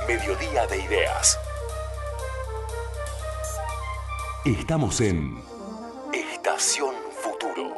Mediodía de ideas. Estamos en Estación Futuro.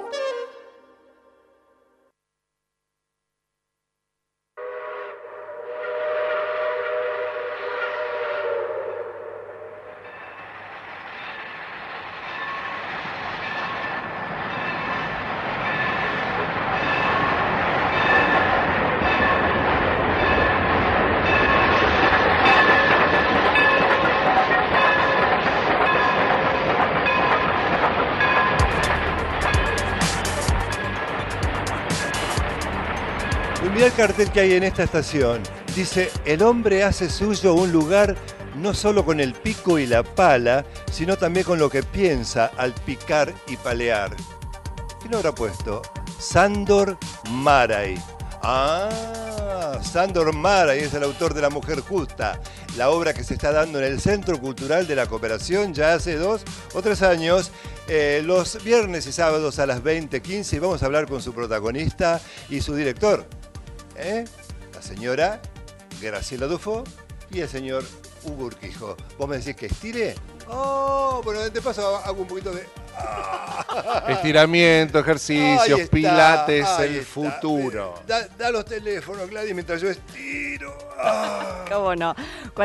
Mirá el cartel que hay en esta estación. Dice, el hombre hace suyo un lugar no solo con el pico y la pala, sino también con lo que piensa al picar y palear. ¿Quién lo habrá puesto? Sándor Márai. Ah, Sándor Márai es el autor de La Mujer Justa, la obra que se está dando en el Centro Cultural de la Cooperación ya hace 2 o 3 años, los viernes y sábados a las 20:15, y vamos a hablar con su protagonista y su director. La señora Graciela Dufo y el señor Hugo Urquijo. ¿Vos me decís que estire? Oh, bueno, de paso hago un poquito de... Estiramiento, ejercicios, pilates, el futuro. Da los teléfonos, Gladys, mientras yo estiro. ¿Cómo no?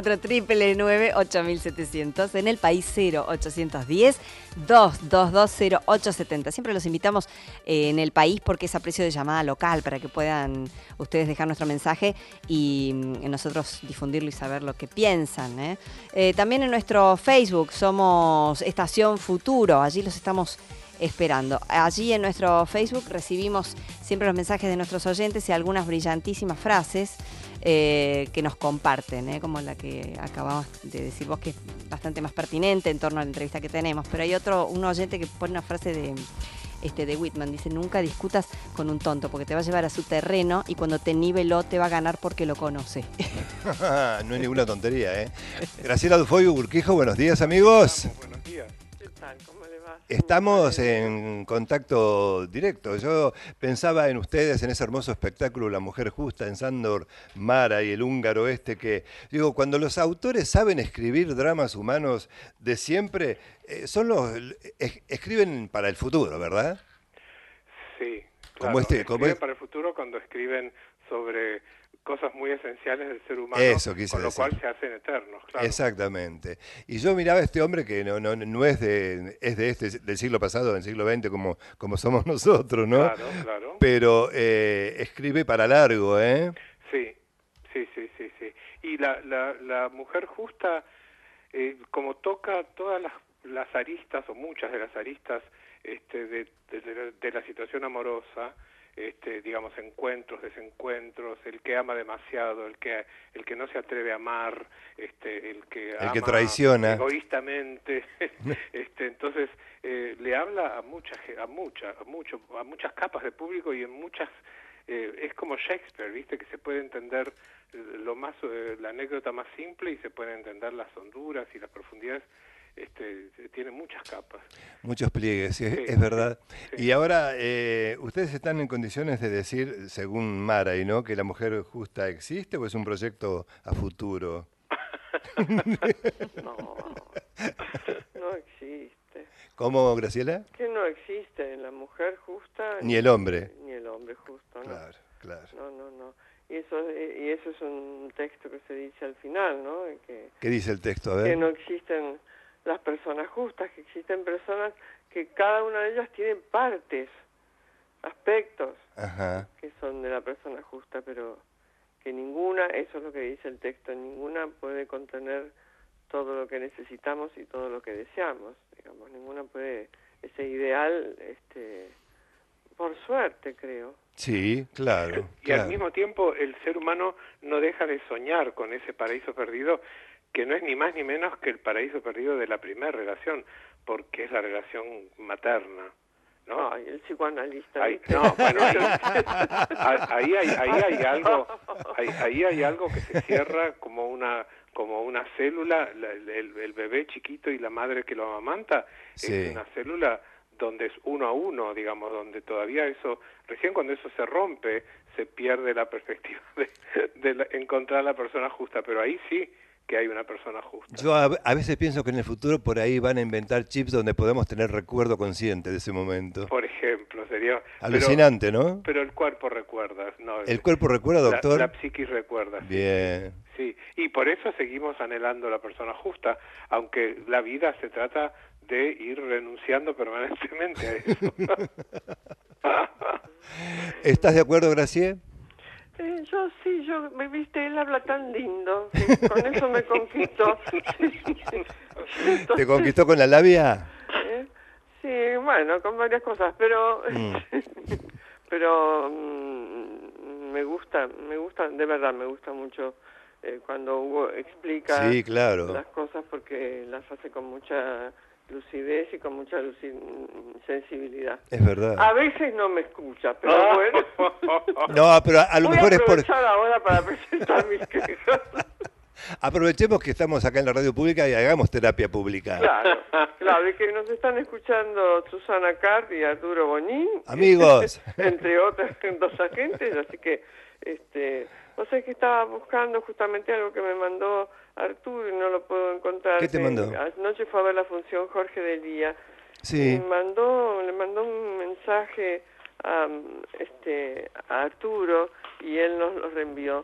499-8700. En el país 0810-222-0870. Siempre los invitamos en el país porque es a precio de llamada local para que puedan ustedes dejar nuestro mensaje y nosotros difundirlo y saber lo que piensan. También en nuestro Facebook somos Estación Futuro. Allí los estamos esperando. Allí en nuestro Facebook recibimos siempre los mensajes de nuestros oyentes y algunas brillantísimas frases que nos comparten, como la que acabamos de decir vos, que es bastante más pertinente en torno a la entrevista que tenemos. Pero hay un oyente que pone una frase de Whitman, dice: nunca discutas con un tonto porque te va a llevar a su terreno y cuando te niveló te va a ganar porque lo conoce. No es ninguna tontería, ¿eh? Graciela Dufo y Urquijo, buenos días, amigos. Buenos días. ¿Qué tal? ¿Cómo le va? Estamos en contacto directo. Yo pensaba en ustedes, en ese hermoso espectáculo La Mujer Justa, en Sándor Márai, el húngaro que... Digo, cuando los autores saben escribir dramas humanos de siempre, escriben para el futuro, ¿verdad? Sí, claro. Escriben para el futuro cuando escriben sobre cosas muy esenciales del ser humano, Eso quise con lo decir. cual se hacen eternos, claro. Exactamente. Y yo miraba a este hombre que no es del siglo pasado, del siglo XX, como somos nosotros, ¿no? Claro. Pero escribe para largo, ¿eh? Sí. Y la Mujer Justa, como toca todas las aristas, o muchas de las aristas de la situación amorosa, digamos, encuentros, desencuentros, el que ama demasiado, el que no se atreve a amar, el que ama traiciona egoístamente, entonces le habla a muchas capas de público y en muchas, es como Shakespeare, ¿viste? Que se puede entender la anécdota más simple y se pueden entender las honduras y las profundidades. Tiene muchas capas. Muchos pliegues, sí, es verdad. Sí. Y ahora, ¿ustedes están en condiciones de decir, según Márai, ¿no?, que La Mujer Justa existe o es un proyecto a futuro? No existe. ¿Cómo, Graciela? Que no existe la mujer justa. Ni el hombre. Ni el hombre justo, ¿no? Claro. No. Y eso es un texto que se dice al final, ¿no? ¿Qué dice el texto? A ver. Que no existen las personas justas, que existen personas que cada una de ellas tienen partes, aspectos, que son de la persona justa, pero que ninguna, eso es lo que dice el texto, ninguna puede contener todo lo que necesitamos y todo lo que deseamos, digamos, ninguna puede, ese ideal, por suerte, creo. Sí, claro. Y al mismo tiempo el ser humano no deja de soñar con ese paraíso perdido, que no es ni más ni menos que el paraíso perdido de la primera relación, porque es la relación materna, ¿no? Ay, el psicoanalista. Ahí hay algo que se cierra como una célula, el bebé chiquito y la madre que lo amamanta, es una célula donde es uno a uno, digamos, donde todavía eso, recién cuando eso se rompe se pierde la perspectiva de encontrar la persona justa, pero ahí sí que hay una persona justa. Yo a veces pienso que en el futuro por ahí van a inventar chips donde podemos tener recuerdo consciente de ese momento. Por ejemplo, sería... Alucinante, ¿no? Pero el cuerpo recuerda, ¿no? ¿El cuerpo recuerda, doctor? La psiquis recuerda. Bien. Sí, y por eso seguimos anhelando la persona justa, aunque la vida se trata de ir renunciando permanentemente a eso. ¿Estás de acuerdo, Gracié? Yo, me viste, él habla tan lindo, que con eso me conquistó. ¿Te conquistó con la labia? Sí, bueno, con varias cosas, pero me gusta, de verdad me gusta mucho cuando Hugo explica sí, claro, las cosas, porque las hace con mucha lucidez y con mucha sensibilidad. Es verdad. A veces no me escucha, pero bueno. No, pero a lo mejor es por... Voy a aprovechar ahora para presentar mis quejas. Aprovechemos que estamos acá en la radio pública y hagamos terapia pública. Claro, y que nos están escuchando Susana Cart y Arturo Bonín. Amigos. Entre otros dos agentes, así que, vos sabés que estaba buscando justamente algo que me mandó Arturo y no lo puedo encontrar. ¿Qué te mandó? Anoche fue a ver la función Jorge Delía. Sí. Le mandó un mensaje a Arturo y él nos lo reenvió.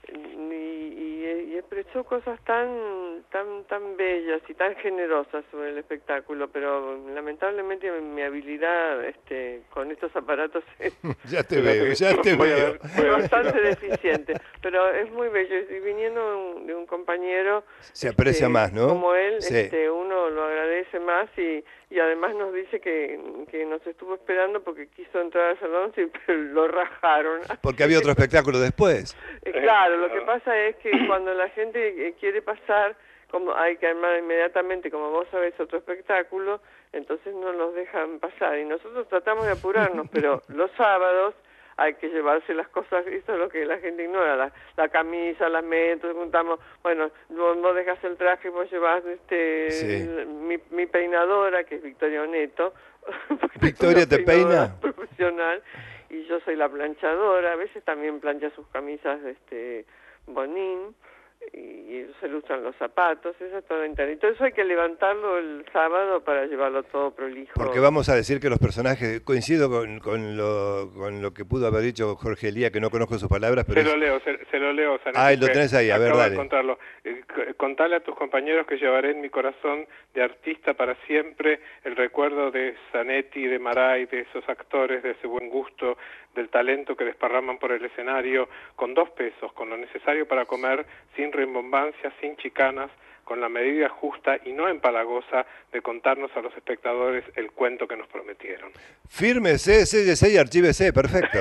Y expresó cosas tan bellas y tan generosas sobre el espectáculo, pero lamentablemente mi habilidad con estos aparatos ya te veo. Es bastante deficiente, pero es muy bello, y viniendo de un compañero se aprecia más, ¿no? Como él, sí. Uno lo agradece más y además nos dice que nos estuvo esperando porque quiso entrar al salón, sí, pero lo rajaron. Porque había otro espectáculo después. Claro, lo que pasa es que cuando la gente quiere pasar, como hay que armar inmediatamente, como vos sabés, otro espectáculo, entonces no los dejan pasar. Y nosotros tratamos de apurarnos, pero los sábados hay que llevarse las cosas, eso es lo que la gente ignora, la camisa, las medias, juntamos, bueno, vos dejas el traje, vos llevas sí. mi peinadora, que es Victoria Oneto. ¿Victoria te peina? Profesional, y yo soy la planchadora, a veces también plancha sus camisas Bonín, y se ilustran los zapatos, eso es todo entero. Entonces hay que levantarlo el sábado para llevarlo todo prolijo. Porque vamos a decir que los personajes, coincido con lo que pudo haber dicho Jorge Elía, que no conozco sus palabras, pero... Se lo leo, Zanetti. Ah, lo tenés ahí, a ver, dale. Contarlo. Contale a tus compañeros que llevaré en mi corazón de artista para siempre el recuerdo de Zanetti, de Maray, de esos actores, de ese buen gusto, del talento que desparraman por el escenario, con 2 pesos, con lo necesario para comer, sin rimbombancias, sin chicanas, con la medida justa y no empalagosa de contarnos a los espectadores el cuento que nos prometieron. Fírmese, séllese y archívese, perfecto.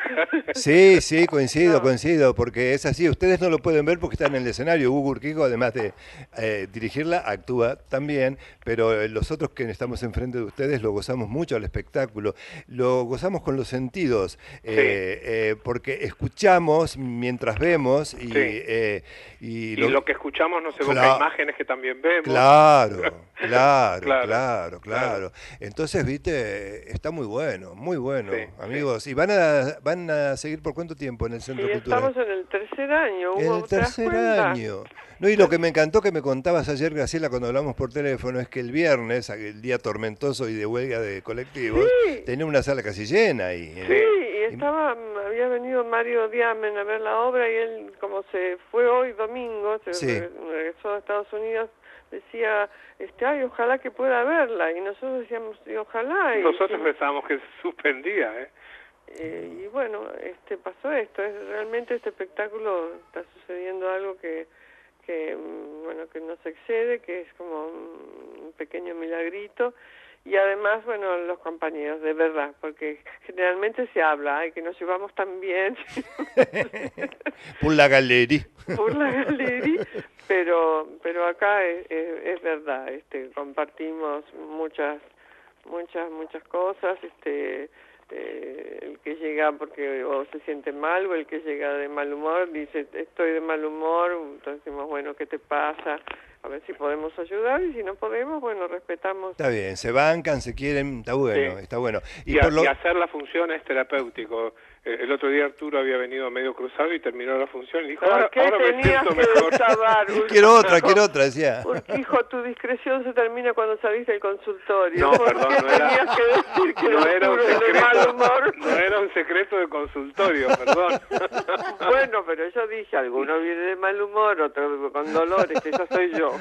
Sí, coincido, porque es así. Ustedes no lo pueden ver porque están en el escenario. Hugo Urquijo, además de dirigirla, actúa también, pero los otros que estamos enfrente de ustedes lo gozamos mucho al espectáculo. Lo gozamos con los sentidos, porque escuchamos mientras vemos y lo que escuchamos nos evoca imágenes que también vemos. Claro. Entonces, viste, está muy bueno, amigos. Sí. ¿Y van a seguir por cuánto tiempo en el Centro Cultural? Estamos en el tercer año. En el tercer año. No, y lo que me encantó que me contabas ayer, Graciela, cuando hablamos por teléfono, es que el viernes, el día tormentoso y de huelga de colectivos, tenía una sala casi llena ahí. Sí, y había venido Mario Diamen a ver la obra y él, como se fue hoy domingo, regresó a Estados Unidos, decía, ay, ojalá que pueda verla, y nosotros decíamos, ojalá. Nosotros pensábamos que se suspendía, y bueno, pasó esto, realmente este espectáculo está sucediendo algo que nos excede, que es como un pequeño milagrito, y además, bueno, los compañeros, de verdad, porque generalmente se habla, que nos llevamos tan bien. Por la galería. Pero acá es verdad, compartimos muchas cosas, el que llega porque o se siente mal, o el que llega de mal humor dice estoy de mal humor, entonces decimos, bueno, ¿qué te pasa? A ver si podemos ayudar, y si no podemos, bueno, respetamos. Está bien, se bancan, se quieren, está bueno. Y hacer la función es terapéutico. el otro día Arturo había venido medio cruzado y terminó la función y dijo, ¿Por qué ahora me tenías siento que mejor. desabar? Quiero otra, decía. Porque, hijo, tu discreción se termina cuando salís del consultorio. No, ¿Por perdón, qué no era- tenías que decir que No era un Arturo es de mal secreto, humor? no era un secreto de consultorio, perdón. Bueno, pero yo dije, alguno viene de mal humor, otro con dolores, esa soy yo.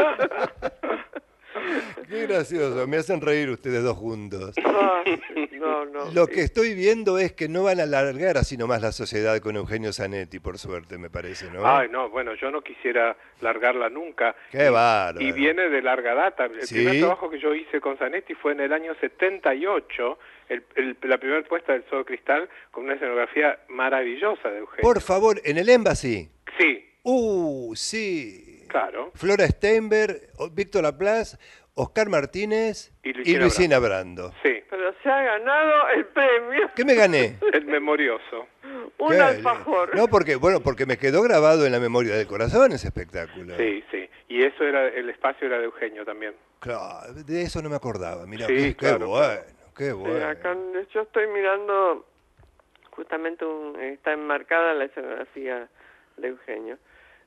Qué gracioso, me hacen reír ustedes dos juntos. Ah, no. Lo que estoy viendo es que no van a alargar así nomás la sociedad con Eugenio Zanetti, por suerte, me parece, ¿no? Ay, no, bueno, yo no quisiera largarla nunca. Qué bárbaro. Y viene de larga data. El ¿Sí? primer trabajo que yo hice con Zanetti fue en el año 78, la primera puesta del Sol Cristal, con una escenografía maravillosa de Eugenio. Por favor, en el Embassy. Sí, Sí. claro. Flora Steinberg, Víctor Laplace, Oscar Martínez Y y Luisina Brando. Sí, Pero se ha ganado el premio, ¿Qué me gané? el memorioso. un ¿Qué? alfajor. No, porque me quedó grabado en la memoria del corazón ese espectáculo. Sí, sí. Y eso era, el espacio era de Eugenio también. Claro, de eso no me acordaba. Mira, Sí, qué claro, bueno, qué Sí, bueno. acá yo estoy mirando, justamente está enmarcada la escenografía de Eugenio.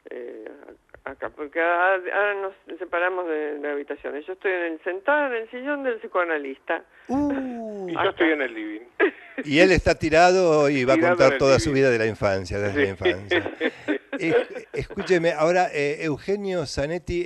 Acá, porque ahora nos separamos de habitaciones. Yo estoy sentada en el sillón del psicoanalista. Y yo estoy en el living. Y él está tirado y va a Tirado contar en el toda su living. vida de la infancia, desde la Sí. infancia. Escúcheme, ahora, Eugenio Zanetti,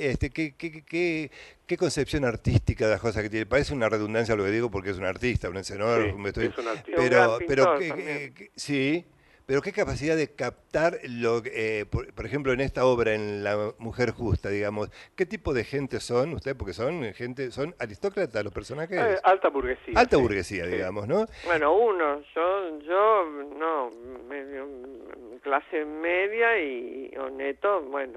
¿qué concepción artística de las cosas que tiene? Parece una redundancia lo que digo porque es un artista, un escenógrafo. Sí, es un artista. Un gran Pero pintor también. sí, pero qué capacidad de captar, por ejemplo, en esta obra, en La Mujer Justa, digamos, ¿qué tipo de gente son ustedes? Porque son aristócratas los personajes. Alta burguesía. Alta sí. burguesía, Sí. digamos, ¿no? Bueno, yo no, clase media o neto, bueno,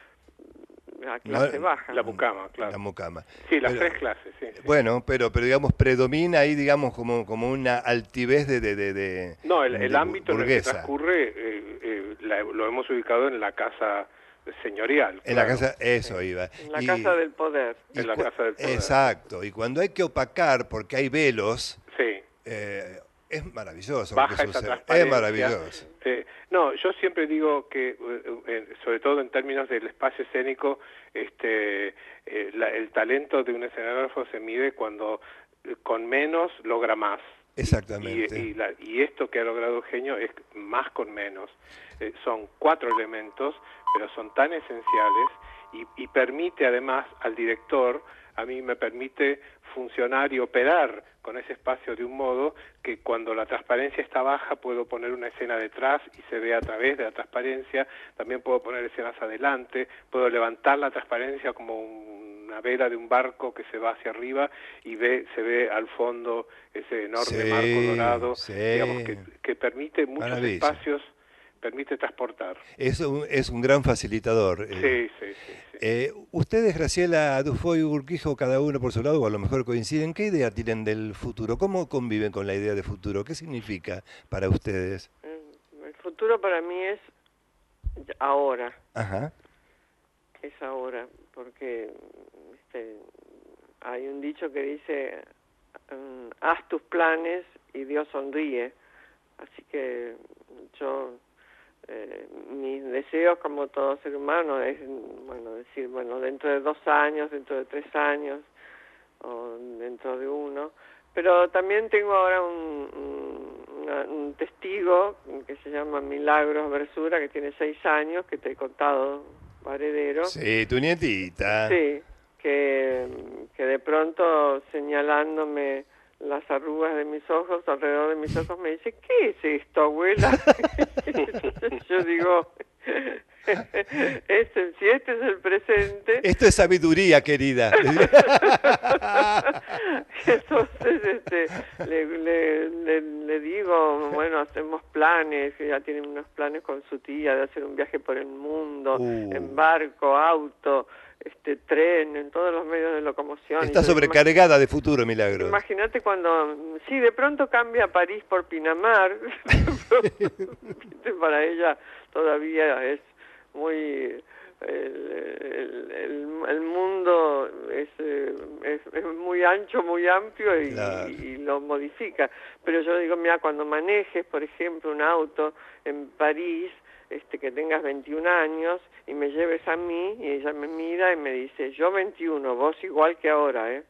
la clase baja. La mucama, claro. La mucama. Sí, las Pero- tres clases, sí. sí. Bueno, pero digamos, predomina ahí, digamos, como una altivez de No, el de ámbito en el que burguesa. transcurre lo hemos ubicado en la casa señorial. En la claro. casa, eso iba. En la Y- casa del poder. En la casa del poder. Exacto, y cuando hay que opacar porque hay velos, Sí. es maravilloso. Baja lo que esa sucede. transparencia. Es maravilloso. No, yo siempre digo que, sobre todo en términos del espacio escénico, el talento de un escenógrafo se mide cuando con menos logra más. Exactamente. Y esto que ha logrado Eugenio es más con menos. Son 4 elementos, pero son tan esenciales y permite además al director, a mí me permite funcionar y operar con ese espacio de un modo que cuando la transparencia está baja puedo poner una escena detrás y se ve a través de la transparencia, también puedo poner escenas adelante, puedo levantar la transparencia como una vela de un barco que se va hacia arriba y se ve al fondo ese enorme Sí, marco dorado, sí. digamos que permite muchos Maravilla. espacios, permite transportar. Es un gran facilitador. Sí. Ustedes, Graciela Dufoy y Urquijo, cada uno por su lado, o a lo mejor coinciden, ¿qué idea tienen del futuro? ¿Cómo conviven con la idea de futuro? ¿Qué significa para ustedes? El futuro para mí es ahora. Ajá. Es ahora, porque hay un dicho que dice, haz tus planes y Dios sonríe. Así que yo, mis deseos como todo ser humano es, decir, dentro de 2 años, dentro de 3 años, o dentro de 1. Pero también tengo ahora un testigo que se llama Milagros Versura, que tiene 6 años, que te he contado, Varedero. Sí, tu nietita. Sí, que de pronto señalándome las arrugas de mis ojos, alrededor de mis ojos, me dice, ¿qué es esto, abuela? Yo digo, si este es el presente... Esto es sabiduría, querida. Entonces le digo, bueno, hacemos planes, que ya tienen unos planes con su tía de hacer un viaje por el mundo, en barco, auto, tren, en todos los medios de locomoción. Está sobrecargada de futuro, Milagros. Imagínate cuando, sí, de pronto cambia París por Pinamar, para ella todavía es muy el mundo es muy ancho, muy amplio y lo modifica. Pero yo digo, mira, cuando manejes, por ejemplo, un auto en París, que tengas 21 años y me lleves a mí, y ella me mira y me dice, yo 21, vos igual que ahora, ¿eh?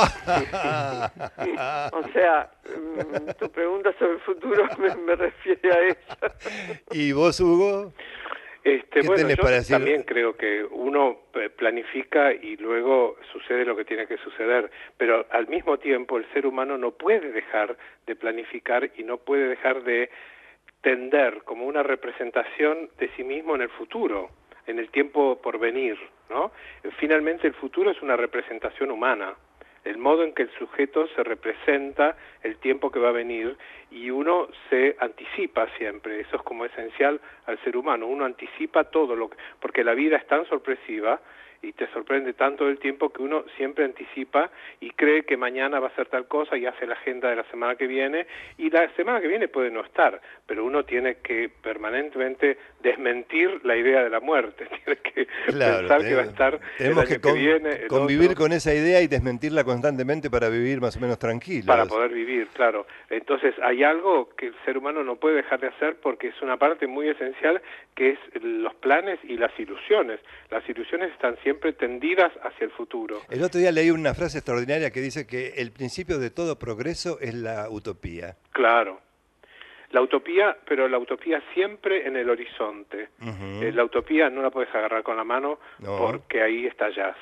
O sea, tu pregunta sobre el futuro me refiere a eso. ¿Y vos, Hugo? Bueno, yo también creo que uno planifica y luego sucede lo que tiene que suceder, pero al mismo tiempo el ser humano no puede dejar de planificar y no puede dejar de tender como una representación de sí mismo en el futuro, en el tiempo por venir, ¿no? Finalmente el futuro es una representación humana, el modo en que el sujeto se representa el tiempo que va a venir, y uno se anticipa siempre. Eso es como esencial al ser humano, uno anticipa todo porque la vida es tan sorpresiva y te sorprende tanto el tiempo que uno siempre anticipa y cree que mañana va a ser tal cosa y hace la agenda de la semana que viene, y la semana que viene puede no estar, pero uno tiene que permanentemente desmentir la idea de la muerte, tiene que pensar que va a estar el año que viene, convivir con esa idea y desmentirla constantemente para vivir más o menos tranquilos. Para poder vivir, claro. Entonces hay algo que el ser humano no puede dejar de hacer porque es una parte muy esencial, que es los planes y las ilusiones. Las ilusiones están siempre tendidas hacia el futuro. El otro día leí una frase extraordinaria que dice que el principio de todo progreso es la utopía. Claro. La utopía, pero la utopía siempre en el horizonte. La utopía no la puedes agarrar con la mano porque ahí estallás.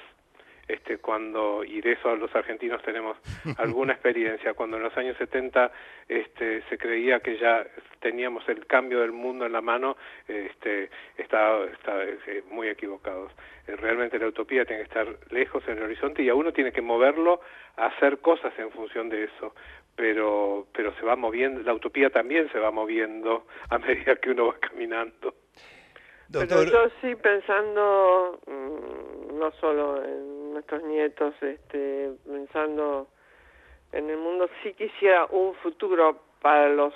Y de eso los argentinos tenemos alguna experiencia. Cuando en los años 70 se creía que ya teníamos el cambio del mundo en la mano, está muy equivocados. Realmente la utopía tiene que estar lejos en el horizonte y a uno tiene que moverlo a hacer cosas en función de eso. Pero se va moviendo, la utopía también se va moviendo a medida que uno va caminando. Doctor. Pero yo sí pensando no solo en nuestros nietos, pensando en el mundo, sí quisiera un futuro para los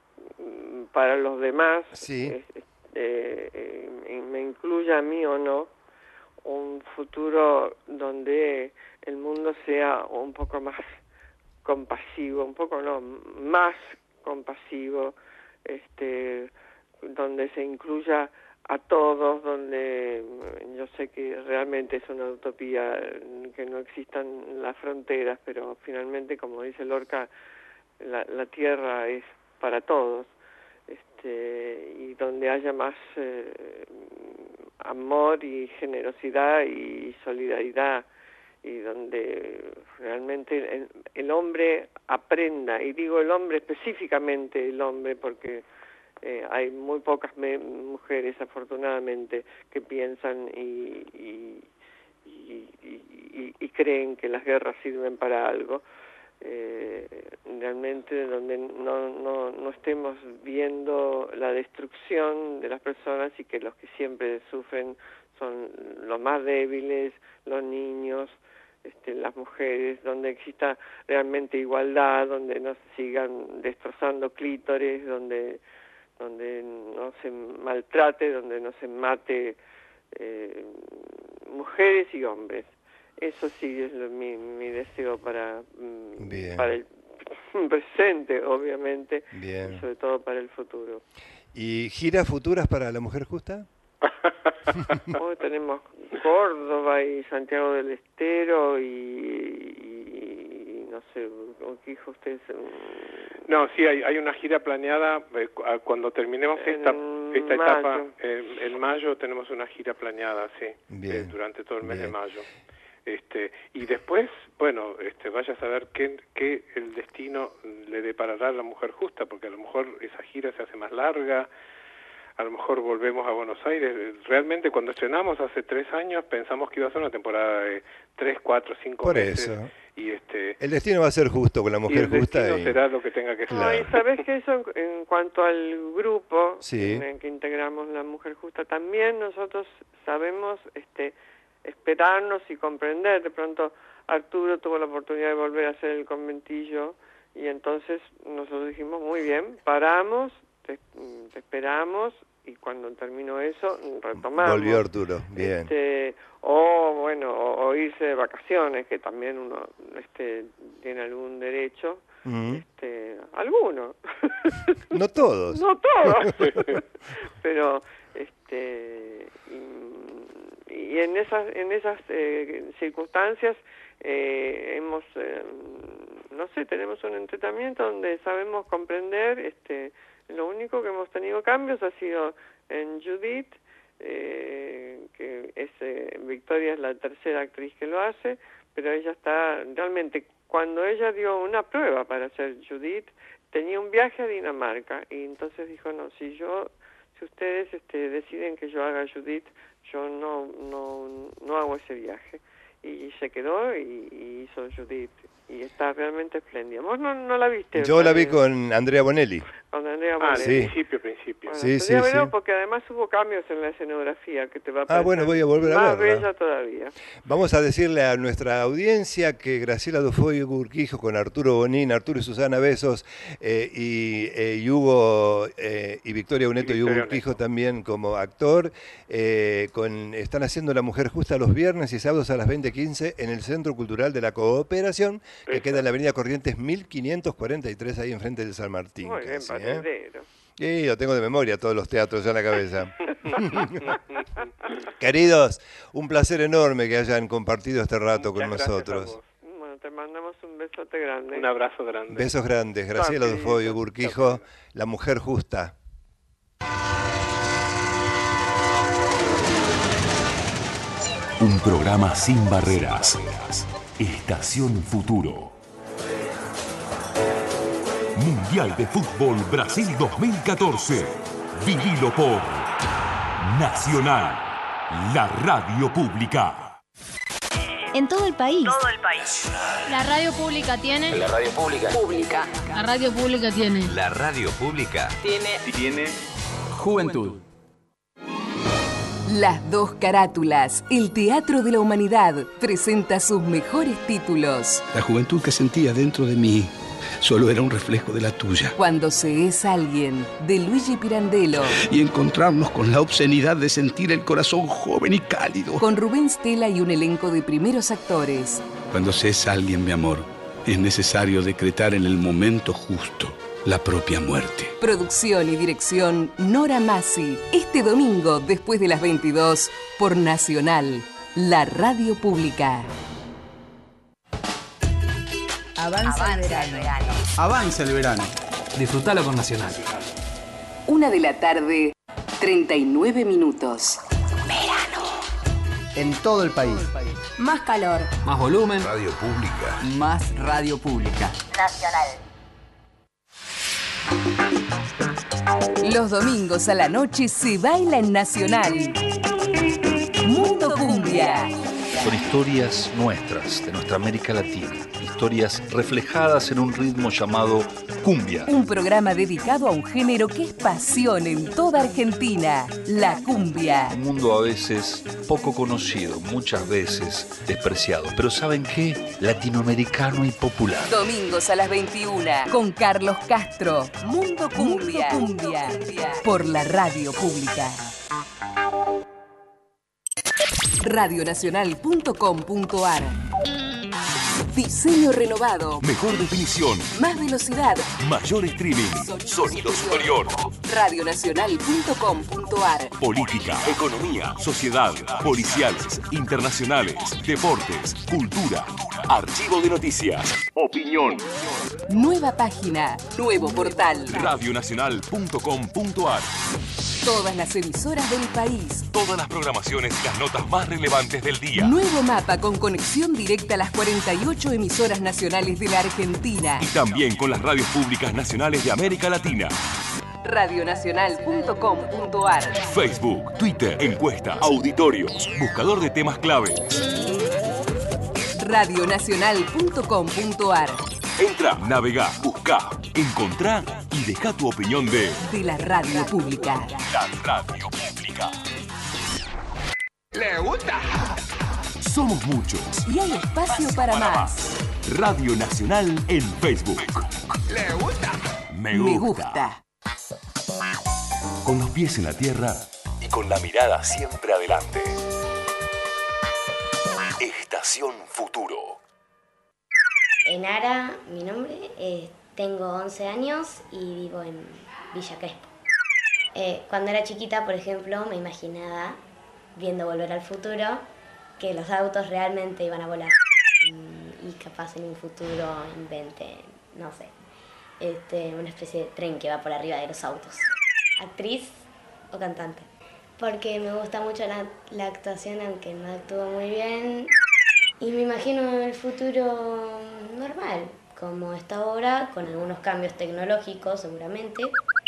demás, sí. Me incluya a mí o no, un futuro donde el mundo sea un poco más compasivo, más compasivo, donde se incluya a todos, donde yo sé que realmente es una utopía que no existan las fronteras, pero finalmente, como dice Lorca, la tierra es para todos, y donde haya más amor y generosidad y solidaridad, y donde realmente el hombre aprenda, y digo el hombre específicamente el hombre porque hay muy pocas mujeres afortunadamente que piensan y creen que las guerras sirven para algo, realmente donde no estemos viendo la destrucción de las personas y que los que siempre sufren son los más débiles, los niños, las mujeres, donde exista realmente igualdad, donde no se sigan destrozando clítores, donde no se maltrate, donde no se mate mujeres y hombres. Eso sí es mi deseo para el presente, obviamente, bien, y sobre todo para el futuro. ¿Y giras futuras para la mujer justa? Hoy tenemos Córdoba y Santiago del Estero y no sé, ¿qué dijo usted? No, sí, hay una gira planeada. Cuando terminemos esta etapa, en mayo tenemos una gira planeada, sí, durante todo el mes de mayo. Y después, bueno, vaya a saber qué el destino le deparará a la mujer justa, porque a lo mejor esa gira se hace más larga, a lo mejor volvemos a Buenos Aires. Realmente cuando estrenamos hace 3 años pensamos que iba a ser una temporada de 3, 4, 5 meses. Por eso. Y el destino va a ser justo con la mujer justa. El destino será lo que tenga que ser. No, y sabes que eso en cuanto al grupo en el que integramos la mujer justa, también nosotros sabemos esperarnos y comprender. De pronto Arturo tuvo la oportunidad de volver a hacer el conventillo y entonces nosotros dijimos, muy bien, paramos, te esperamos y cuando terminó eso, retomamos. Volvió Arturo, bien. O irse de vacaciones, que también uno tiene algún derecho. Algunos. No todos. No todos. Pero y en esas circunstancias hemos tenemos un entrenamiento donde sabemos comprender. Lo único que hemos tenido cambios ha sido en Judith, que Victoria es la tercera actriz que lo hace, pero ella está realmente, cuando ella dio una prueba para hacer Judith, tenía un viaje a Dinamarca, y entonces dijo, no, si ustedes deciden que yo haga Judith, yo no hago ese viaje. Y se quedó y hizo Judith, y está realmente espléndida. ¿Vos no la viste? Yo la vi con Andrea Bonelli. Con Andrea Bonelli. Principio. Bueno, Sí. Porque además hubo cambios en la escenografía que te va a parecer Bueno, voy a volver a verla. más bella todavía. Vamos a decirle a nuestra audiencia que Graciela Dufoy Urquijo con Arturo Bonín, Arturo y Susana Besos, y Hugo y Victoria Uneto y Hugo Urquijo también como actor, están haciendo La Mujer Justa los viernes y sábados a las 20:15 en el Centro Cultural de la Cooperación, que queda en la Avenida Corrientes 1543, ahí enfrente del San Martín. Muy bien, patendero. Sí, lo tengo de memoria, todos los teatros ya en la cabeza. Queridos, un placer enorme que hayan compartido este rato con nosotros. Bueno, te mandamos un besote grande. Un abrazo grande. Besos grandes. Graciela Dufoy Urquijo, La Mujer Justa. Un programa sin barreras. Estación Futuro. Mundial de Fútbol Brasil 2014. Vivilo por Nacional, la radio pública. En todo el país. La radio pública tiene. La radio pública. La radio pública tiene. La radio pública Tiene juventud. Las dos carátulas, el Teatro de la Humanidad, presenta sus mejores títulos. La juventud que sentía dentro de mí solo era un reflejo de la tuya. Cuando se es alguien, de Luigi Pirandello. Y encontrarnos con la obscenidad de sentir el corazón joven y cálido. Con Rubén Stella y un elenco de primeros actores. Cuando se es alguien, mi amor, es necesario decretar en el momento justo la propia muerte. Producción y dirección Nora Masi. Este domingo, después de las 22, por Nacional, la radio pública. Avanza el verano. Avanza el verano. Disfrutalo con Nacional. 1:00 p.m, 39 minutos. En todo el país. Más calor. Más volumen. Radio Pública. Más radio pública. Nacional. Los domingos a la noche se baila en Nacional. Mundo Cumbia. Son historias nuestras, de nuestra América Latina. Historias reflejadas en un ritmo llamado cumbia. Un programa dedicado a un género que es pasión en toda Argentina, la cumbia. Un mundo a veces poco conocido, muchas veces despreciado. Pero ¿saben qué? Latinoamericano y popular. Domingos a las 21 con Carlos Castro. Mundo Cumbia. Por la radio pública. Radionacional.com.ar. Diseño renovado. Mejor definición. Más velocidad. Mayor streaming. Sonido superior. Radionacional.com.ar. Política, economía, sociedad, policiales, internacionales, deportes, cultura, archivo de noticias, opinión. Nueva página, nuevo portal. Radionacional.com.ar. Todas las emisoras del país. Todas las programaciones y las notas más relevantes del día. Nuevo mapa con conexión directa a las 48 emisoras nacionales de la Argentina. Y también con las radios públicas nacionales de América Latina. Radionacional.com.ar. Facebook, Twitter, encuesta, auditorios, buscador de temas clave. Radionacional.com.ar. Entra, navegá, buscá, encontrá y deja tu opinión de la radio pública. La radio pública. ¿Le gusta? Somos muchos. Y hay espacio para más. Radio Nacional en Facebook. ¿Le gusta? Me gusta. con los pies en la tierra y con la mirada siempre adelante. Estación Futuro. Enara, mi nombre, tengo 11 años y vivo en Villa Crespo. Cuando era chiquita, por ejemplo, me imaginaba, viendo Volver al Futuro, que los autos realmente iban a volar. Y capaz en un futuro inventen, no sé, una especie de tren que va por arriba de los autos. ¿Actriz o cantante? Porque me gusta mucho la actuación, aunque no actúo muy bien. Y me imagino el futuro normal, como está ahora, con algunos cambios tecnológicos seguramente.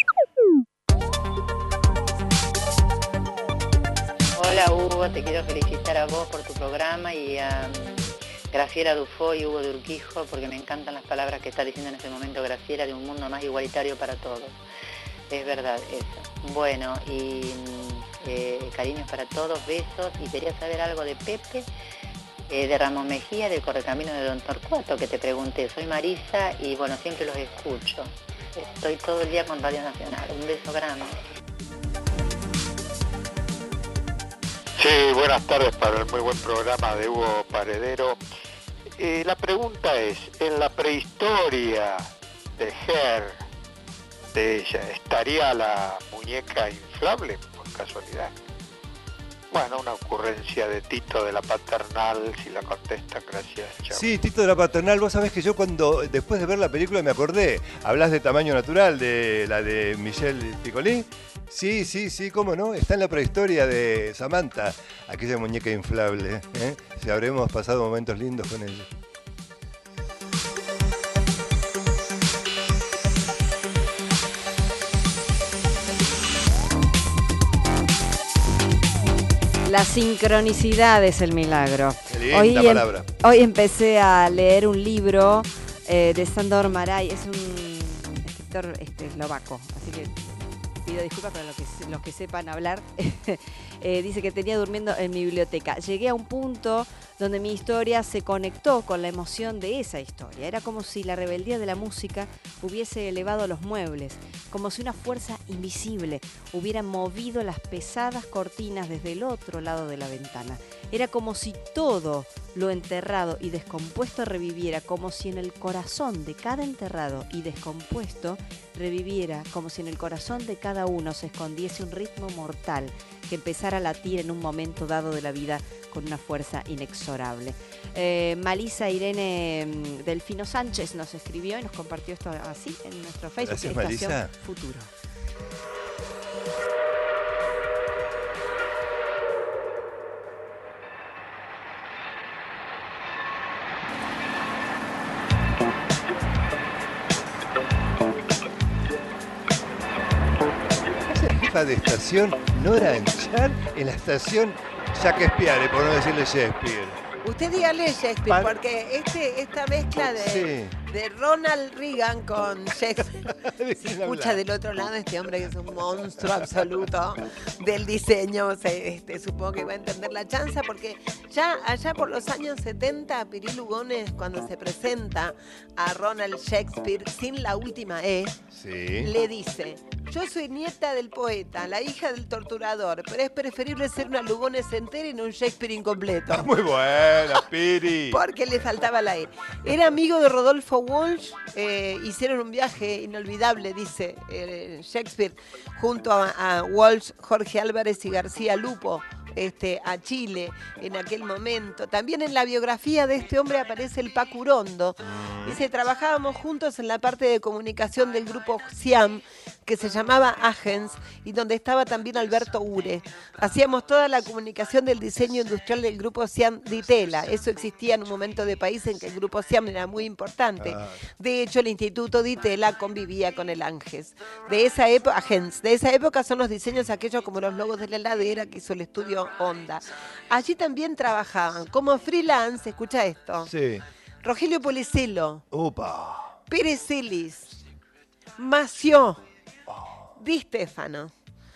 Hola Hugo, te quiero felicitar a vos por tu programa y a Graciela Dufo y Hugo de Urquijo, porque me encantan las palabras que está diciendo en este momento Graciela, de un mundo más igualitario para todos. Es verdad eso. Bueno, y cariños para todos, besos, y quería saber algo de Pepe, de Ramón Mejía, del Correcamino de Don Torcuato, que te pregunté. Soy Marisa y bueno, siempre los escucho. Estoy todo el día con Radio Nacional. Un beso grande. Sí, buenas tardes para el muy buen programa de Hugo Paredero. La pregunta es, en la prehistoria de Ger, de ella, ¿estaría la muñeca inflable por casualidad? Bueno, una ocurrencia de Tito de la Paternal, si la contestan, gracias. Chao. Sí, Tito de la Paternal, vos sabés que yo después de ver la película me acordé. ¿Hablás de Tamaño Natural, de la de Michel Piccoli? Sí, cómo no, está en la prehistoria de Samantha, aquella muñeca inflable, ¿eh? Si habremos pasado momentos lindos con ella. La sincronicidad es el milagro. Qué linda palabra. Hoy empecé a leer un libro de Sándor Márai, es un escritor eslovaco, así que pido disculpas para los que sepan hablar. Dice que tenía durmiendo en mi biblioteca. Llegué a un punto donde mi historia se conectó con la emoción de esa historia. Era como si la rebeldía de la música hubiese elevado los muebles, como si una fuerza invisible hubiera movido las pesadas cortinas desde el otro lado de la ventana. Era como si todo lo enterrado y descompuesto reviviera, como si en el corazón de cada enterrado y descompuesto reviviera, como si en el corazón de cada uno se escondiese un ritmo mortal que empezara a latir en un momento dado de la vida con una fuerza inexorable. Malisa Irene Delfino Sánchez nos escribió y nos compartió esto así en nuestro Facebook. Gracias, Estación Malisa. Futuro. Jefa de estación Nora Anchar en la estación Shakespeare, por no decirle Shakespeare. Usted dígale Shakespeare, porque esta mezcla de Ronald Reagan con Shakespeare se escucha del otro lado este hombre que es un monstruo absoluto del diseño. Supongo que va a entender la chanza, porque ya allá por los años 70, Pirí Lugones, cuando se presenta a Ronald Shakespeare sin la última E, le dice: yo soy nieta del poeta, la hija del torturador, pero es preferible ser una Lugones entera y no un Shakespeare incompleto. Muy buena, Piri. Porque le faltaba la E. Era amigo de Rodolfo Walsh, hicieron un viaje inolvidable, dice Shakespeare, junto a Walsh, Jorge Álvarez y García Lupo, a Chile en aquel momento. También en la biografía de este hombre aparece el Paco Urondo. Dice: trabajábamos juntos en la parte de comunicación del grupo Siam, que se llamaba Agens, y donde estaba también Alberto Ure. Hacíamos toda la comunicación del diseño industrial del grupo Siam de Itela. Eso existía en un momento de país en que el grupo Siam era muy importante. De hecho, el Instituto de Itela convivía con el Agens. De esa época son los diseños aquellos como los logos de la heladera que hizo el estudio Honda. Allí también trabajaban como freelance, escucha esto. Sí. Rogelio Policelo. Upa. Pérez Celis. Mació. Di Stefano.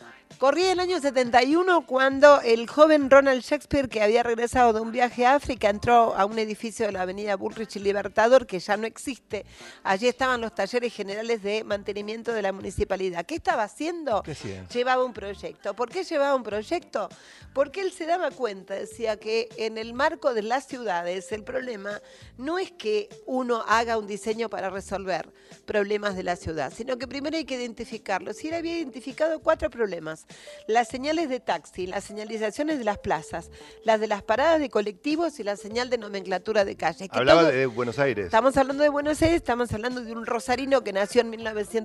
Corría el año 71 cuando el joven Ronald Shakespeare, que había regresado de un viaje a África, entró a un edificio de la avenida Bullrich y Libertador, que ya no existe. Allí estaban los talleres generales de mantenimiento de la municipalidad. ¿Qué estaba haciendo? ¿Qué hacía? Llevaba un proyecto. ¿Por qué llevaba un proyecto? Porque él se daba cuenta, decía, que en el marco de las ciudades el problema no es que uno haga un diseño para resolver problemas de la ciudad, sino que primero hay que identificarlos. Y él había identificado 4 problemas: las señales de taxi, las señalizaciones de las plazas, las de las paradas de colectivos y la señal de nomenclatura de calles. Hablaba de Buenos Aires. Estamos hablando de Buenos Aires, estamos hablando de un rosarino que nació en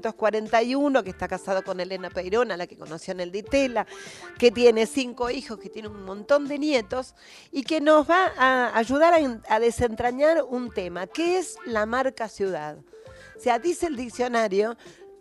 1941, que está casado con Elena Peirón, a la que conoció en el Ditela, que tiene 5 hijos, que tiene un montón de nietos y que nos va a ayudar a desentrañar un tema, que es la marca ciudad. O sea, dice el diccionario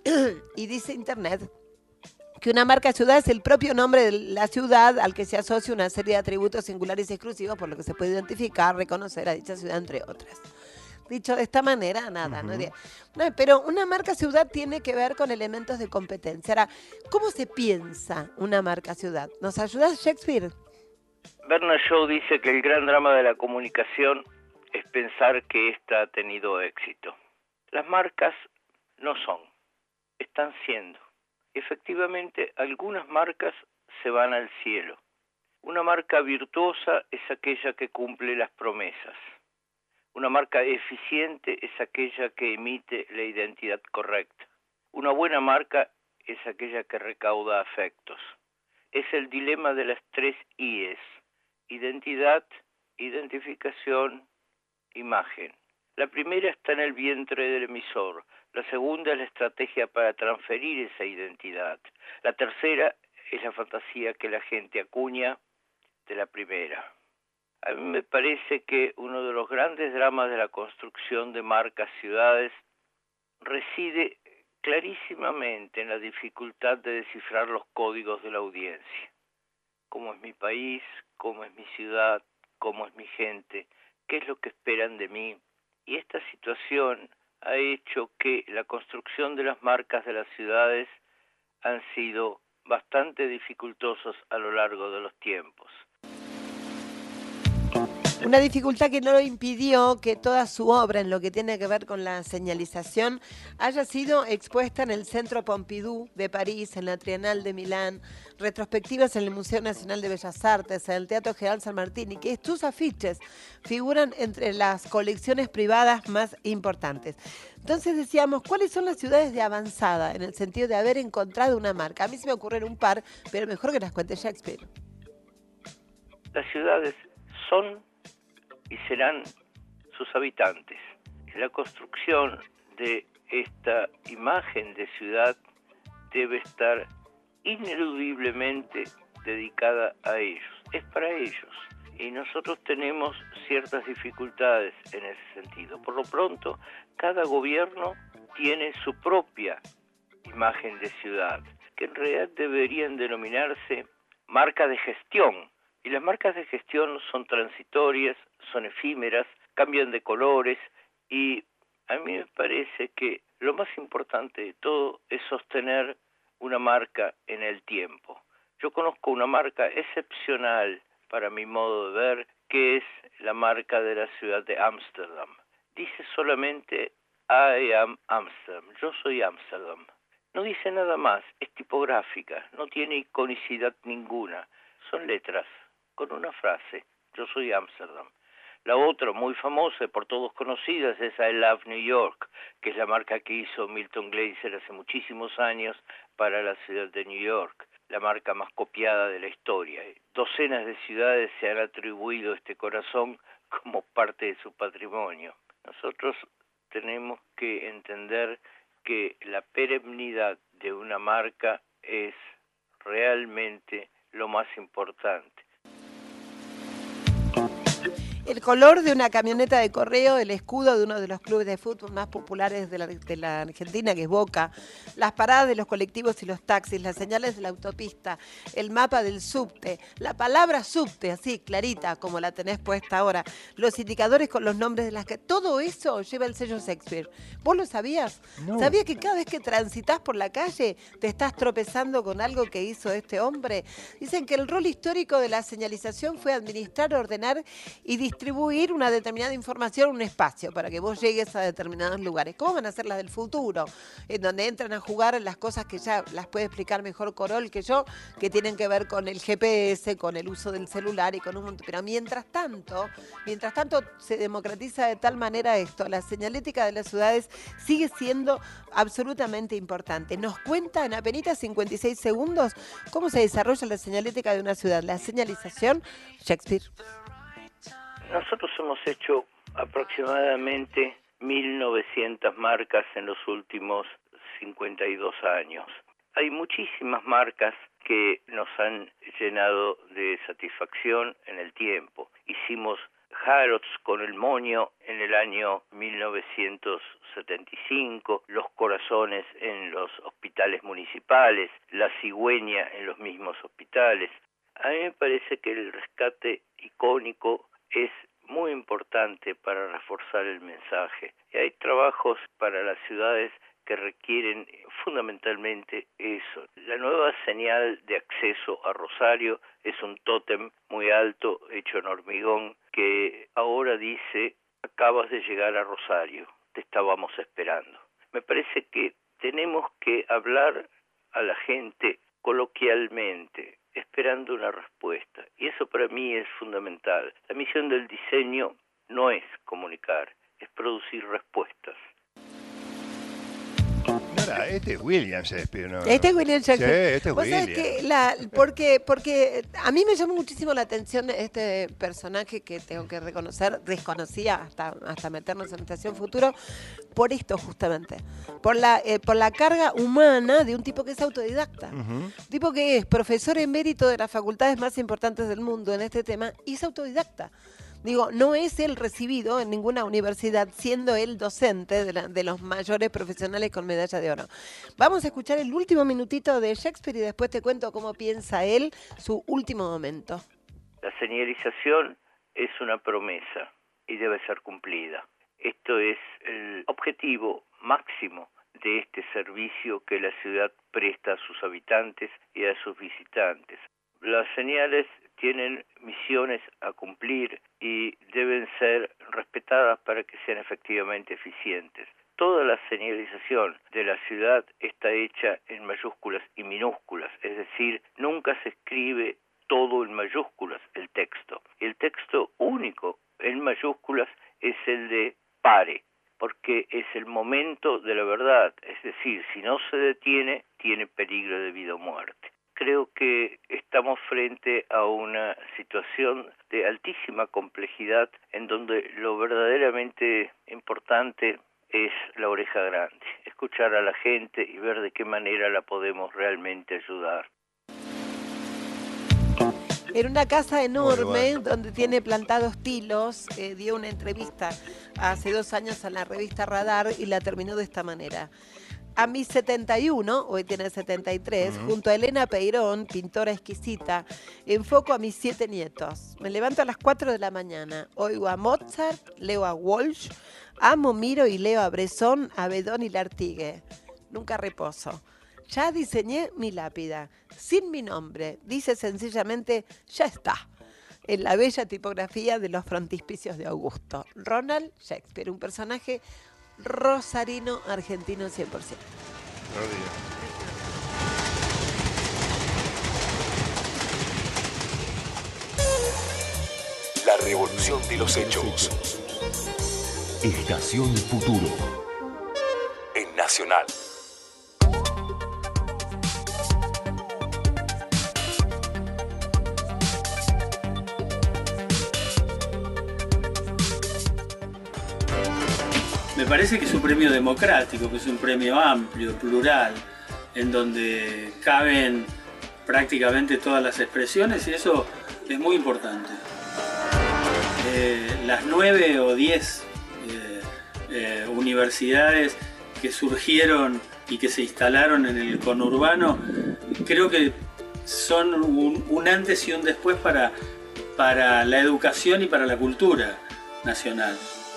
y dice Internet que una marca ciudad es el propio nombre de la ciudad al que se asocia una serie de atributos singulares y exclusivos por lo que se puede identificar, reconocer a dicha ciudad, entre otras. Dicho de esta manera, nada. ¿No? Pero una marca ciudad tiene que ver con elementos de competencia. Ahora, ¿cómo se piensa una marca ciudad? ¿Nos ayuda Shakespeare? Bernard Shaw dice que el gran drama de la comunicación es pensar que ésta ha tenido éxito. Las marcas no son, están siendo. Efectivamente, algunas marcas se van al cielo. Una marca virtuosa es aquella que cumple las promesas. Una marca eficiente es aquella que emite la identidad correcta. Una buena marca es aquella que recauda afectos. Es el dilema de las 3 I's: identidad, identificación, imagen. La primera está en el vientre del emisor. La segunda es la estrategia para transferir esa identidad. La tercera es la fantasía que la gente acuña de la primera. A mí me parece que uno de los grandes dramas de la construcción de marcas ciudades reside clarísimamente en la dificultad de descifrar los códigos de la audiencia. ¿Cómo es mi país? ¿Cómo es mi ciudad? ¿Cómo es mi gente? ¿Qué es lo que esperan de mí? Y esta situación ha hecho que la construcción de las marcas de las ciudades han sido bastante dificultosos a lo largo de los tiempos. Una dificultad que no lo impidió que toda su obra en lo que tiene que ver con la señalización haya sido expuesta en el Centro Pompidou de París, en la Trienal de Milán, retrospectivas en el Museo Nacional de Bellas Artes, en el Teatro General San Martín, y que sus afiches figuran entre las colecciones privadas más importantes. Entonces decíamos, ¿cuáles son las ciudades de avanzada en el sentido de haber encontrado una marca? A mí se me ocurren un par, pero mejor que las cuente Shakespeare. Las ciudades son y serán sus habitantes. La construcción de esta imagen de ciudad debe estar ineludiblemente dedicada a ellos. Es para ellos. Y nosotros tenemos ciertas dificultades en ese sentido. Por lo pronto, cada gobierno tiene su propia imagen de ciudad, que en realidad deberían denominarse marca de gestión. Y las marcas de gestión son transitorias, son efímeras, cambian de colores, y a mí me parece que lo más importante de todo es sostener una marca en el tiempo. Yo conozco una marca excepcional para mi modo de ver, que es la marca de la ciudad de Ámsterdam. Dice solamente I am Amsterdam, yo soy Ámsterdam. No dice nada más, es tipográfica, no tiene iconicidad ninguna, son letras con una frase, yo soy Ámsterdam. La otra, muy famosa y por todos conocida, es I Love New York, que es la marca que hizo Milton Glaser hace muchísimos años para la ciudad de New York, la marca más copiada de la historia. Docenas de ciudades se han atribuido este corazón como parte de su patrimonio. Nosotros tenemos que entender que la perennidad de una marca es realmente lo más importante. El color de una camioneta de correo, el escudo de uno de los clubes de fútbol más populares de la Argentina, que es Boca, las paradas de los colectivos y los taxis, las señales de la autopista, el mapa del subte, la palabra subte, así clarita como la tenés puesta ahora, los indicadores con los nombres de las que... Todo eso lleva el sello Shakespeare. ¿Vos lo sabías? No. ¿Sabías que cada vez que transitas por la calle te estás tropezando con algo que hizo este hombre? Dicen que el rol histórico de la señalización fue administrar, ordenar y distribuir una determinada información en un espacio para que vos llegues a determinados lugares. ¿Cómo van a ser las del futuro? En donde entran a jugar las cosas que ya las puede explicar mejor Corol que yo, que tienen que ver con el GPS, con el uso del celular y con un montón. Pero mientras tanto se democratiza de tal manera esto. La señalética de las ciudades sigue siendo absolutamente importante. Nos cuenta en apenas 56 segundos cómo se desarrolla la señalética de una ciudad. La señalización, Shakespeare. Nosotros hemos hecho aproximadamente 1.900 marcas en los últimos 52 años. Hay muchísimas marcas que nos han llenado de satisfacción en el tiempo. Hicimos Harrods con el moño en el año 1975, los corazones en los hospitales municipales, la cigüeña en los mismos hospitales. A mí me parece que el rescate icónico es muy importante para reforzar el mensaje. Y hay trabajos para las ciudades que requieren fundamentalmente eso. La nueva señal de acceso a Rosario es un tótem muy alto hecho en hormigón que ahora dice: acabas de llegar a Rosario, te estábamos esperando. Me parece que tenemos que hablar a la gente coloquialmente, esperando una respuesta. Y eso para mí es fundamental. La misión del diseño no es comunicar, es producir respuestas. Este es William Shakespeare, ¿no? Este es William Shakespeare. Sí, este es ¿Vos William. sabés que porque a mí me llamó muchísimo la atención este personaje que tengo que desconocía hasta meternos en Estación Futuro, por esto justamente, por la carga humana de un tipo que es autodidacta, un tipo que es profesor emérito de las facultades más importantes del mundo en este tema y es autodidacta. Digo, no es él recibido en ninguna universidad, siendo él docente de los mayores profesionales con medalla de oro. Vamos a escuchar el último minutito de Shakespeare y después te cuento cómo piensa él su último momento. La señalización es una promesa y debe ser cumplida. Esto es el objetivo máximo de este servicio que la ciudad presta a sus habitantes y a sus visitantes. Las señales tienen misiones a cumplir y deben ser respetadas para que sean efectivamente eficientes. Toda la señalización de la ciudad está hecha en mayúsculas y minúsculas, es decir, nunca se escribe todo en mayúsculas el texto. El texto único en mayúsculas es el de pare, porque es el momento de la verdad, es decir, si no se detiene, tiene peligro de vida o muerte. Creo que estamos frente a una situación de altísima complejidad en donde lo verdaderamente importante es la oreja grande, escuchar a la gente y ver de qué manera la podemos realmente ayudar. En una casa enorme donde tiene plantados tilos, dio una entrevista hace 2 años a la revista Radar y la terminó de esta manera. A mis 71, hoy tiene 73, junto a Elena Peirón, pintora exquisita, enfoco a mis 7 nietos. Me levanto a las 4 de la mañana, oigo a Mozart, leo a Walsh, amo, miro y leo a Bresson, a Bedón y Lartigue. Nunca reposo. Ya diseñé mi lápida, sin mi nombre, dice sencillamente, ya está, en la bella tipografía de los frontispicios de Augusto. Ronald Shakespeare, un personaje rosarino, argentino 100%. La revolución de los hechos. Estación Futuro. En Nacional. Me parece que es un premio democrático, que es un premio amplio, plural, en donde caben prácticamente todas las expresiones y eso es muy importante. las 9 o 10 universidades que surgieron y que se instalaron en el conurbano, creo que son un antes y un después para la educación y para la cultura nacional.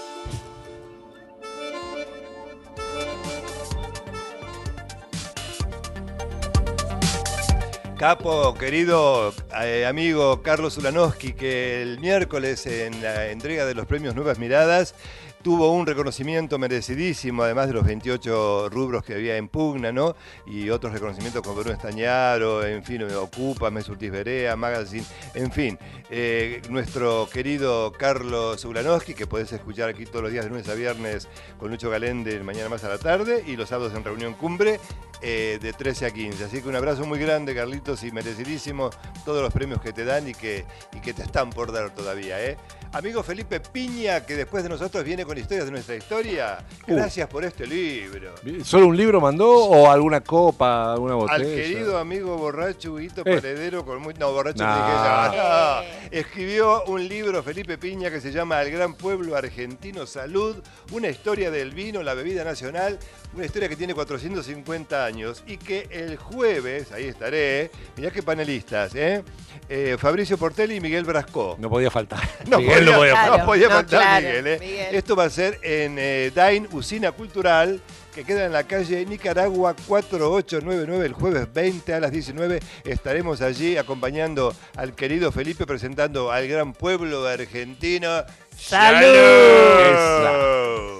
Capo, querido amigo Carlos Ulanowski, que el miércoles en la entrega de los premios Nuevas Miradas tuvo un reconocimiento merecidísimo, además de los 28 rubros que había en pugna, ¿no? Y otros reconocimientos como Bruno Estañaro, en fin, Ocupa, Mesurtis Berea, Magazine, en fin. Nuestro querido Carlos Ulanowski, que podés escuchar aquí todos los días de lunes a viernes con Lucho Galende, mañana más a la tarde, y los sábados en Reunión Cumbre, de 13 a 15. Así que un abrazo muy grande, Carlitos, y merecidísimo todos los premios que te dan y que te están por dar todavía, ¿eh? Amigo Felipe Piña, que después de nosotros viene con historias de nuestra historia. Gracias por este libro. ¿Solo un libro mandó o alguna copa, alguna botella? Al querido amigo borracho Huguito Paredero, con muy... No, borracho no dije no. Escribió un libro, Felipe Piña, que se llama El Gran Pueblo Argentino Salud, una historia del vino, la bebida nacional, una historia que tiene 450 años y que el jueves, ahí estaré, mirá qué panelistas, Fabricio Portelli y Miguel Brascó. No podía faltar. No podía faltar Miguel, Miguel. Esto va a ser en Dain, Usina Cultural, que queda en la calle Nicaragua 4899, el jueves 20 a las 19. Estaremos allí acompañando al querido Felipe, presentando al gran pueblo argentino. ¡Salud!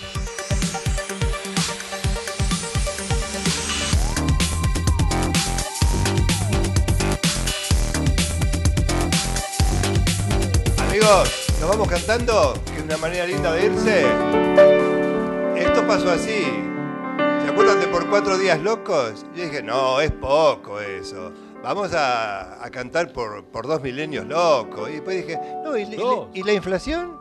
Amigos, nos vamos cantando, que es una manera linda de irse. Esto pasó así. ¿Se acuerdan de Por 4 días locos? Yo dije, no, es poco eso. Vamos a cantar por 2 milenios locos. Y después dije, no, ¿y la inflación?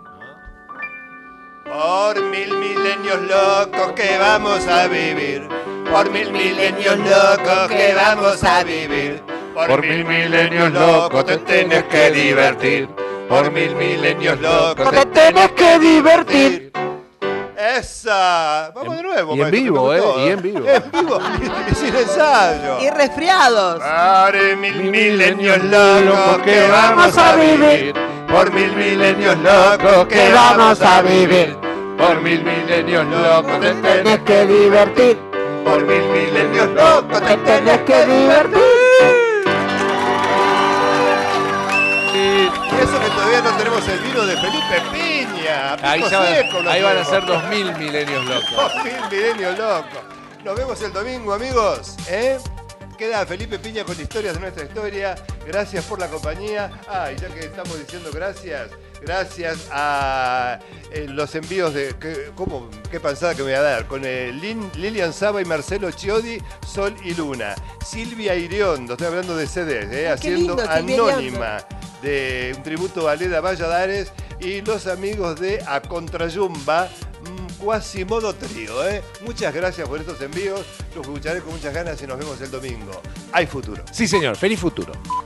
Por 1000 milenios locos que vamos a vivir. Por 1000 milenios locos que vamos a vivir. Por 1000 milenios locos te tenés que divertir. Por 1000 milenios locos te tenés que divertir. ¡Esa! Vamos de nuevo. Y en vivo, y en vivo. En vivo y sin ensayo. Y resfriados. Por 1000 milenios locos que vamos a vivir. Por 1000 milenios locos que vamos a vivir. Por 1000 milenios locos te tenés que divertir. Por 1000 milenios locos te tenés que divertir. Y eso que todavía no tenemos el vino de Felipe Piña. Ahí van a ser 2000 milenios locos. 2000 milenios locos. Nos vemos el domingo, amigos. Queda Felipe Piña con historias de nuestra historia. Gracias por la compañía. Y ya que estamos diciendo gracias a los envíos de... ¿Qué pensada que me voy a dar? Con Lilian Saba y Marcelo Chiodi, Sol y Luna. Silvia Iriondo, estoy hablando de CDs, haciendo Anónima, de un tributo a Leda Valladares, y los amigos de A Contrayumba, Quasimodo Trío. Muchas gracias por estos envíos, los escucharé con muchas ganas y nos vemos el domingo. Hay futuro. Sí, señor. Feliz futuro.